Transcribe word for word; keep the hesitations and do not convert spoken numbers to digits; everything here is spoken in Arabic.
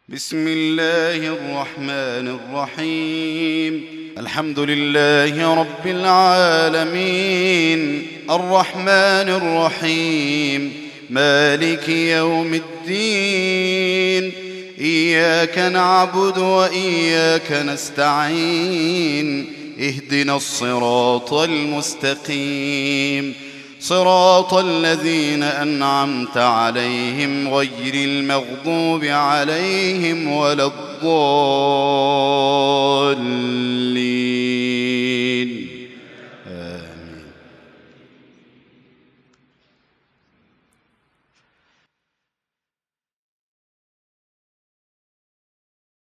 بسم الله الرحمن الرحيم. الحمد لله رب العالمين، الرحمن الرحيم، مالك يوم الدين. إياك نعبد وإياك نستعين، اهدنا الصراط المستقيم، صراط الذين أنعمت عليهم غير المغضوب عليهم ولا الضالين.